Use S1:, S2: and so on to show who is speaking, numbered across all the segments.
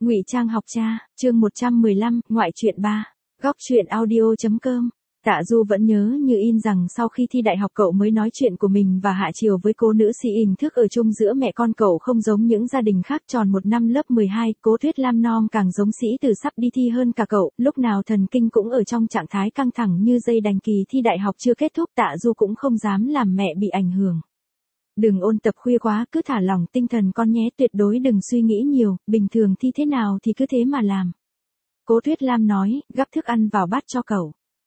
S1: Ngụy Trang học cha, chương 115, ngoại truyện 3. Góc truyện audio.com. Tạ Du vẫn nhớ như in rằng sau khi thi đại học cậu mới nói chuyện của mình và Hạ Triều với cô nữ sĩ hình thức ở chung giữa mẹ con cậu không giống những gia đình khác. Tròn một năm lớp 12, Cố Tuyết Lam non càng giống sĩ tử sắp đi thi hơn cả cậu, lúc nào thần kinh cũng ở trong trạng thái căng thẳng như dây đành. Kỳ thi đại học chưa kết thúc, Tạ Du cũng không dám làm mẹ bị ảnh hưởng. Đừng ôn tập khuya quá, cứ thả lỏng tinh thần con nhé, tuyệt đối đừng suy nghĩ nhiều, bình thường thi thế nào thì cứ thế mà làm. Cố Tuyết Lam nói, gắp thức ăn vào bát cho cậu.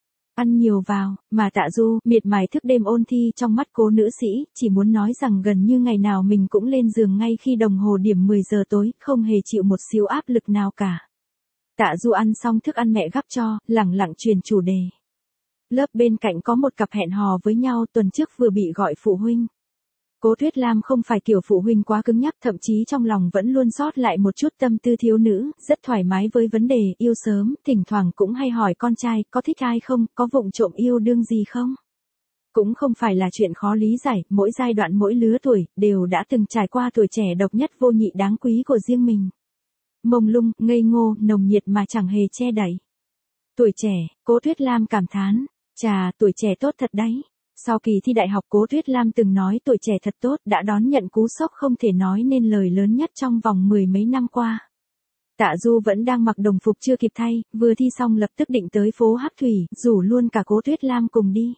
S1: Ăn nhiều vào, mà Tạ Du, miệt mài thức đêm ôn thi. Trong mắt cô nữ sĩ, chỉ muốn nói rằng gần như ngày nào mình cũng lên giường ngay khi đồng hồ điểm 10 giờ tối, không hề chịu một xíu áp lực nào cả. Tạ Du ăn xong thức ăn mẹ gắp cho, lẳng lặng truyền chủ đề. Lớp bên cạnh có một cặp hẹn hò với nhau, tuần trước vừa bị gọi phụ huynh. Cố Tuyết Lam không phải kiểu phụ huynh quá cứng nhắc, thậm chí trong lòng vẫn luôn sót lại một chút tâm tư thiếu nữ, rất thoải mái với vấn đề yêu sớm, thỉnh thoảng cũng hay hỏi con trai có thích ai không, có vụng trộm yêu đương gì không. Cũng không phải là chuyện khó lý giải, mỗi giai đoạn mỗi lứa tuổi, đều đã từng trải qua tuổi trẻ độc nhất vô nhị đáng quý của riêng mình. Mông lung, ngây ngô, nồng nhiệt mà chẳng hề che đậy. Tuổi trẻ, Cố Tuyết Lam cảm thán, chà, tuổi trẻ tốt thật đấy. Sau kỳ thi đại học, Cố Tuyết Lam từng nói tuổi trẻ thật tốt, đã đón nhận cú sốc không thể nói nên lời lớn nhất trong vòng mười mấy năm qua. Tạ Du vẫn đang mặc đồng phục chưa kịp thay, vừa thi xong lập tức định tới phố Hắc Thủy, rủ luôn cả Cố Tuyết Lam cùng đi.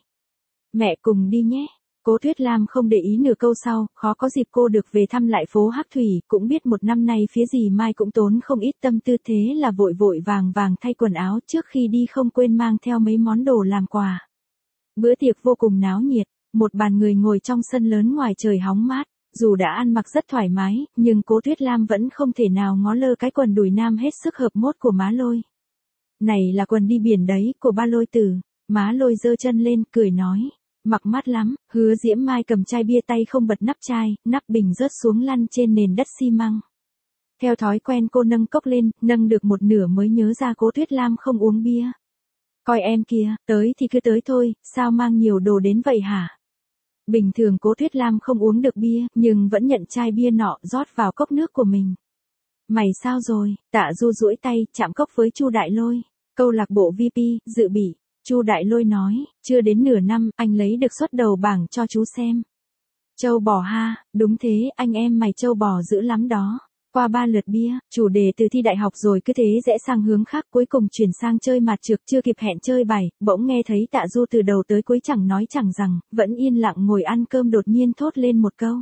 S1: Mẹ cùng đi nhé. Cố Tuyết Lam không để ý nửa câu sau, khó có dịp cô được về thăm lại phố Hắc Thủy, cũng biết một năm nay phía dì Mai cũng tốn không ít tâm tư, thế là vội vội vàng vàng thay quần áo, trước khi đi không quên mang theo mấy món đồ làm quà. Bữa tiệc vô cùng náo nhiệt, một bàn người ngồi trong sân lớn ngoài trời hóng mát, dù đã ăn mặc rất thoải mái, nhưng Cố Tuyết Lam vẫn không thể nào ngó lơ cái quần đùi nam hết sức hợp mốt của má Lôi. Này là quần đi biển đấy, của ba Lôi Tử. Má Lôi giơ chân lên, cười nói, mặc mát lắm. Hứa Diễm Mai cầm chai bia, tay không bật nắp chai, nắp bình rớt xuống lăn trên nền đất xi măng. Theo thói quen cô nâng cốc lên, nâng được một nửa mới nhớ ra Cố Tuyết Lam không uống bia. Coi em kia, tới thì cứ tới thôi, sao mang nhiều đồ đến vậy hả? Bình thường Cố Tuyết Lam không uống được bia, nhưng vẫn nhận chai bia nọ rót vào cốc nước của mình. Mày sao rồi? Tạ Du duỗi tay, chạm cốc với Chu Đại Lôi. Câu lạc bộ VP, dự bị. Chu Đại Lôi nói, chưa đến nửa năm, anh lấy được suất đầu bảng cho chú xem. Châu bò ha, đúng thế, anh em mày châu bò dữ lắm đó. Qua 3 lượt bia, chủ đề từ thi đại học rồi cứ thế rẽ sang hướng khác, cuối cùng chuyển sang chơi mạt trược. Chưa kịp hẹn chơi bài, bỗng nghe thấy Tạ Du từ đầu tới cuối chẳng nói chẳng rằng, vẫn yên lặng ngồi ăn cơm đột nhiên thốt lên một câu.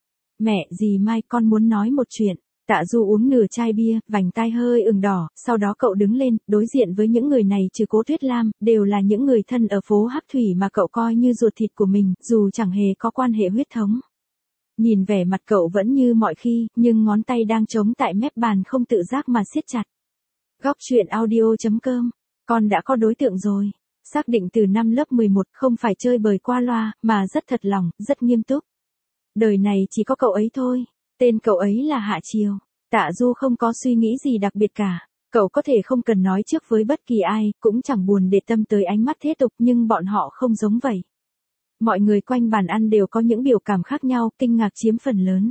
S1: Mẹ, dì Mai, con muốn nói một chuyện. Tạ Du uống nửa chai bia, vành tai hơi ửng đỏ, sau đó cậu đứng lên, đối diện với những người này trừ Cố Tuyết Lam, đều là những người thân ở phố Hắc Thủy mà cậu coi như ruột thịt của mình, dù chẳng hề có quan hệ huyết thống. Nhìn vẻ mặt cậu vẫn như mọi khi, nhưng ngón tay đang chống tại mép bàn không tự giác mà siết chặt. Góc truyện audio.com. Con đã có đối tượng rồi. Xác định từ năm lớp 11, không phải chơi bời qua loa, mà rất thật lòng, rất nghiêm túc. Đời này chỉ có cậu ấy thôi. Tên cậu ấy là Hạ Triều. Tạ Du không có suy nghĩ gì đặc biệt cả. Cậu có thể không cần nói trước với bất kỳ ai, cũng chẳng buồn để tâm tới ánh mắt thế tục, nhưng bọn họ không giống vậy. Mọi người quanh bàn ăn đều có những biểu cảm khác nhau, kinh ngạc chiếm phần lớn.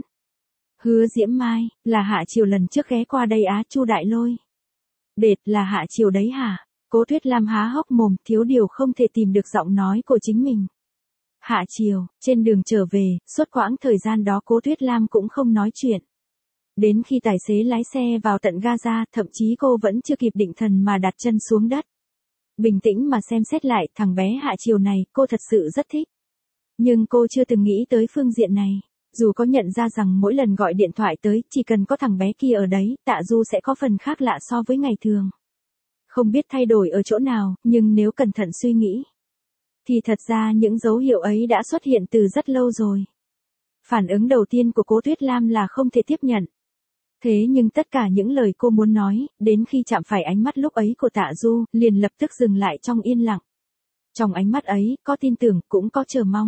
S1: Hứa Diễm Mai, là Hạ Triều lần trước ghé qua đây á? Chu Đại Lôi. Đệt, là Hạ Triều đấy hả? Cố Tuyết Lam há hốc mồm, thiếu điều không thể tìm được giọng nói của chính mình. Hạ Triều, trên đường trở về, suốt quãng thời gian đó Cố Tuyết Lam cũng không nói chuyện. Đến khi tài xế lái xe vào tận Gaza, thậm chí cô vẫn chưa kịp định thần mà đặt chân xuống đất. Bình tĩnh mà xem xét lại, thằng bé Hạ Triều này, cô thật sự rất thích. Nhưng cô chưa từng nghĩ tới phương diện này. Dù có nhận ra rằng mỗi lần gọi điện thoại tới, chỉ cần có thằng bé kia ở đấy, Tạ Du sẽ có phần khác lạ so với ngày thường. Không biết thay đổi ở chỗ nào, nhưng nếu cẩn thận suy nghĩ, thì thật ra những dấu hiệu ấy đã xuất hiện từ rất lâu rồi. Phản ứng đầu tiên của Cố Tuyết Lam là không thể tiếp nhận. Thế nhưng tất cả những lời cô muốn nói, đến khi chạm phải ánh mắt lúc ấy của Tạ Du, liền lập tức dừng lại trong yên lặng. Trong ánh mắt ấy, có tin tưởng, cũng có chờ mong.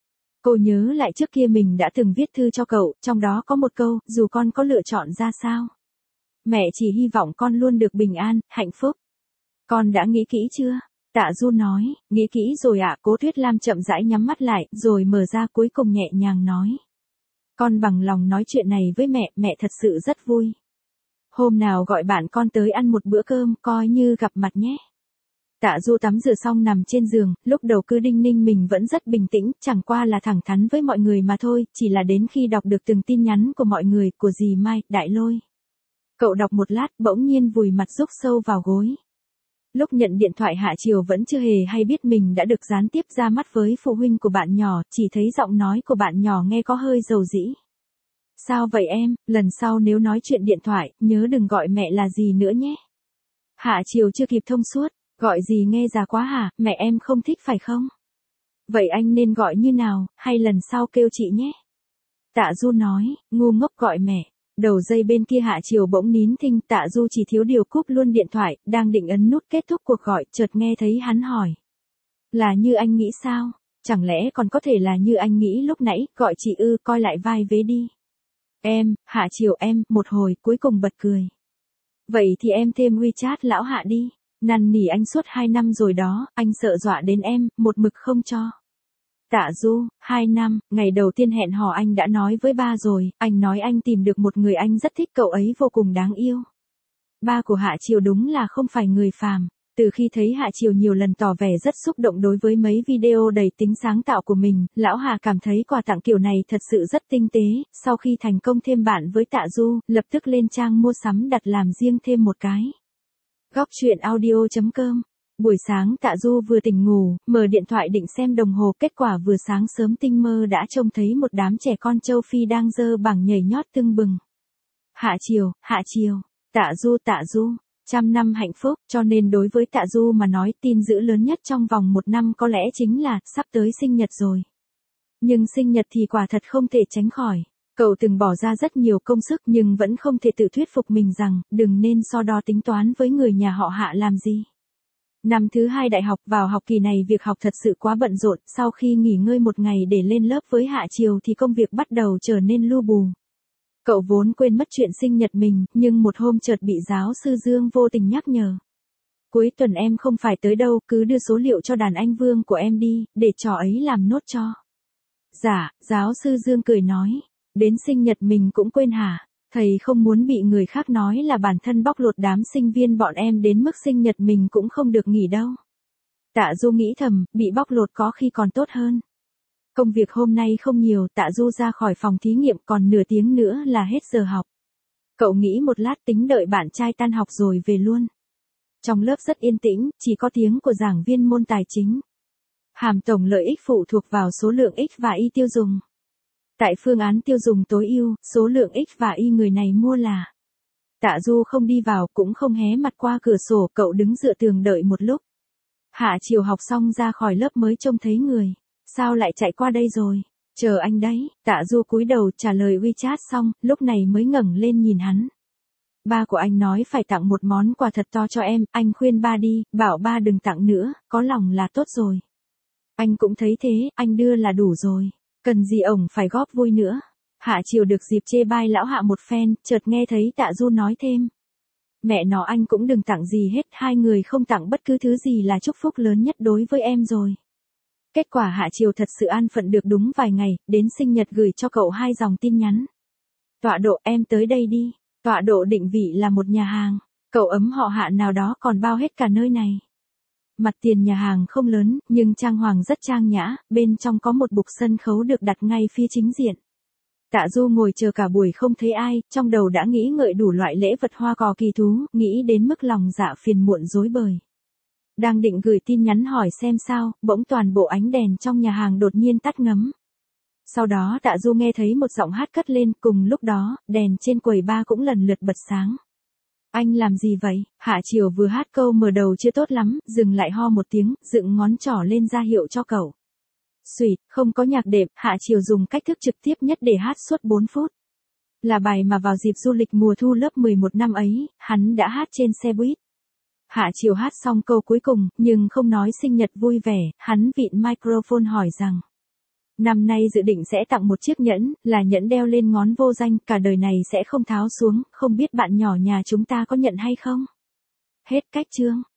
S1: Cô nhớ lại trước kia mình đã từng viết thư cho cậu, trong đó có một câu, dù con có lựa chọn ra sao, mẹ chỉ hy vọng con luôn được bình an, hạnh phúc. Con đã nghĩ kỹ chưa? Tạ Du nói, nghĩ kỹ rồi ạ. Cố Tuyết Lam chậm rãi nhắm mắt lại, rồi mở ra, cuối cùng nhẹ nhàng nói. Con bằng lòng nói chuyện này với mẹ, mẹ thật sự rất vui. Hôm nào gọi bạn con tới ăn một bữa cơm, coi như gặp mặt nhé. Tạ Du tắm rửa xong nằm trên giường, lúc đầu cứ đinh ninh mình vẫn rất bình tĩnh, chẳng qua là thẳng thắn với mọi người mà thôi, chỉ là đến khi đọc được từng tin nhắn của mọi người, của dì Mai, Đại Lôi. Cậu đọc một lát, bỗng nhiên vùi mặt rúc sâu vào gối. Lúc nhận điện thoại Hạ Triều vẫn chưa hề hay biết mình đã được gián tiếp ra mắt với phụ huynh của bạn nhỏ, chỉ thấy giọng nói của bạn nhỏ nghe có hơi dầu dĩ. Sao vậy em, lần sau nếu nói chuyện điện thoại, nhớ đừng gọi mẹ là gì nữa nhé. Hạ Triều chưa kịp thông suốt, gọi gì nghe già quá hả, mẹ em không thích phải không? Vậy anh nên gọi như nào, hay lần sau kêu chị nhé. Tạ Du nói, ngu ngốc gọi mẹ. Đầu dây bên kia Hạ Triều bỗng nín thinh, Tạ Du chỉ thiếu điều cúp luôn điện thoại, đang định ấn nút kết thúc cuộc gọi, chợt nghe thấy hắn hỏi. Là như anh nghĩ sao? Chẳng lẽ còn có thể là như anh nghĩ lúc nãy, gọi chị ư, coi lại vai vế đi. Em, Hạ Triều em, một hồi, cuối cùng bật cười. Vậy thì em thêm WeChat lão Hạ đi. Năn nỉ anh suốt 2 năm rồi đó, anh sợ dọa đến em, một mực không cho. Tạ Du, 2 năm, ngày đầu tiên hẹn hò anh đã nói với ba rồi, anh nói anh tìm được một người anh rất thích, cậu ấy vô cùng đáng yêu. Ba của Hạ Triều đúng là không phải người phàm. Từ khi thấy Hạ Triều nhiều lần tỏ vẻ rất xúc động đối với mấy video đầy tính sáng tạo của mình, lão Hà cảm thấy quà tặng kiểu này thật sự rất tinh tế, sau khi thành công thêm bạn với Tạ Du, lập tức lên trang mua sắm đặt làm riêng thêm một cái. Góc truyện audio.com. Buổi sáng Tạ Du vừa tỉnh ngủ, mở điện thoại định xem đồng hồ, kết quả vừa sáng sớm tinh mơ đã trông thấy một đám trẻ con châu Phi đang dơ bảng nhảy nhót tưng bừng. Hạ Triều, Tạ Du, 100 năm hạnh phúc, cho nên đối với Tạ Du mà nói tin dữ lớn nhất trong vòng 1 năm có lẽ chính là sắp tới sinh nhật rồi. Nhưng sinh nhật thì quả thật không thể tránh khỏi. Cậu từng bỏ ra rất nhiều công sức nhưng vẫn không thể tự thuyết phục mình rằng đừng nên so đo tính toán với người nhà họ Hạ làm gì. Năm thứ 2 đại học, vào học kỳ này việc học thật sự quá bận rộn, sau khi nghỉ ngơi một ngày để lên lớp với Hạ Triều thì công việc bắt đầu trở nên lu bù. Cậu vốn quên mất chuyện sinh nhật mình, nhưng một hôm chợt bị giáo sư Dương vô tình nhắc nhở. Cuối tuần em không phải tới đâu, cứ đưa số liệu cho đàn anh Vương của em đi, để trò ấy làm nốt cho. Dạ, giáo sư Dương cười nói, đến sinh nhật mình cũng quên hả? Thầy không muốn bị người khác nói là bản thân bóc lột đám sinh viên bọn em đến mức sinh nhật mình cũng không được nghỉ đâu. Tạ Du nghĩ thầm, bị bóc lột có khi còn tốt hơn. Công việc hôm nay không nhiều, Tạ Du ra khỏi phòng thí nghiệm, còn nửa tiếng nữa là hết giờ học. Cậu nghĩ một lát tính đợi bạn trai tan học rồi về luôn. Trong lớp rất yên tĩnh, chỉ có tiếng của giảng viên môn tài chính. Hàm tổng lợi ích phụ thuộc vào số lượng X và Y tiêu dùng. Tại phương án tiêu dùng tối ưu, số lượng X và Y người này mua là. Tạ Du không đi vào cũng không hé mặt qua cửa sổ, cậu đứng dựa tường đợi một lúc. Hạ Triều học xong ra khỏi lớp mới trông thấy người. Sao lại chạy qua đây rồi? Chờ anh đấy. Tạ Du cúi đầu trả lời WeChat xong, lúc này mới ngẩng lên nhìn hắn. Ba của anh nói phải tặng một món quà thật to cho em, anh khuyên ba đi, bảo ba đừng tặng nữa, có lòng là tốt rồi. Anh cũng thấy thế, anh đưa là đủ rồi. Cần gì ổng phải góp vui nữa. Hạ Triều được dịp chê bai lão Hạ một phen, chợt nghe thấy Tạ Du nói thêm. Mẹ nó anh cũng đừng tặng gì hết, hai người không tặng bất cứ thứ gì là chúc phúc lớn nhất đối với em rồi. Kết quả Hạ Triều thật sự an phận được đúng vài ngày, đến sinh nhật gửi cho cậu 2 dòng tin nhắn. Tọa độ em tới đây đi. Tọa độ định vị là một nhà hàng. Cậu ấm họ Hạ nào đó còn bao hết cả nơi này. Mặt tiền nhà hàng không lớn, nhưng trang hoàng rất trang nhã, bên trong có một bục sân khấu được đặt ngay phía chính diện. Tạ Du ngồi chờ cả buổi không thấy ai, trong đầu đã nghĩ ngợi đủ loại lễ vật hoa cò kỳ thú, nghĩ đến mức lòng dạ phiền muộn rối bời. Đang định gửi tin nhắn hỏi xem sao, bỗng toàn bộ ánh đèn trong nhà hàng đột nhiên tắt ngấm. Sau đó Tạ Du nghe thấy một giọng hát cất lên, cùng lúc đó, đèn trên quầy bar cũng lần lượt bật sáng. Anh làm gì vậy? Hạ Triều vừa hát câu mở đầu chưa tốt lắm, dừng lại ho một tiếng, dựng ngón trỏ lên ra hiệu cho cậu. Xuyệt, không có nhạc đệm, Hạ Triều dùng cách thức trực tiếp nhất để hát suốt 4 phút. Là bài mà vào dịp du lịch mùa thu lớp 11 năm ấy, hắn đã hát trên xe buýt. Hạ Triều hát xong câu cuối cùng, nhưng không nói sinh nhật vui vẻ, hắn vịn microphone hỏi rằng. Năm nay dự định sẽ tặng một chiếc nhẫn, là nhẫn đeo lên ngón vô danh, cả đời này sẽ không tháo xuống, không biết bạn nhỏ nhà chúng ta có nhận hay không? Hết cách chương.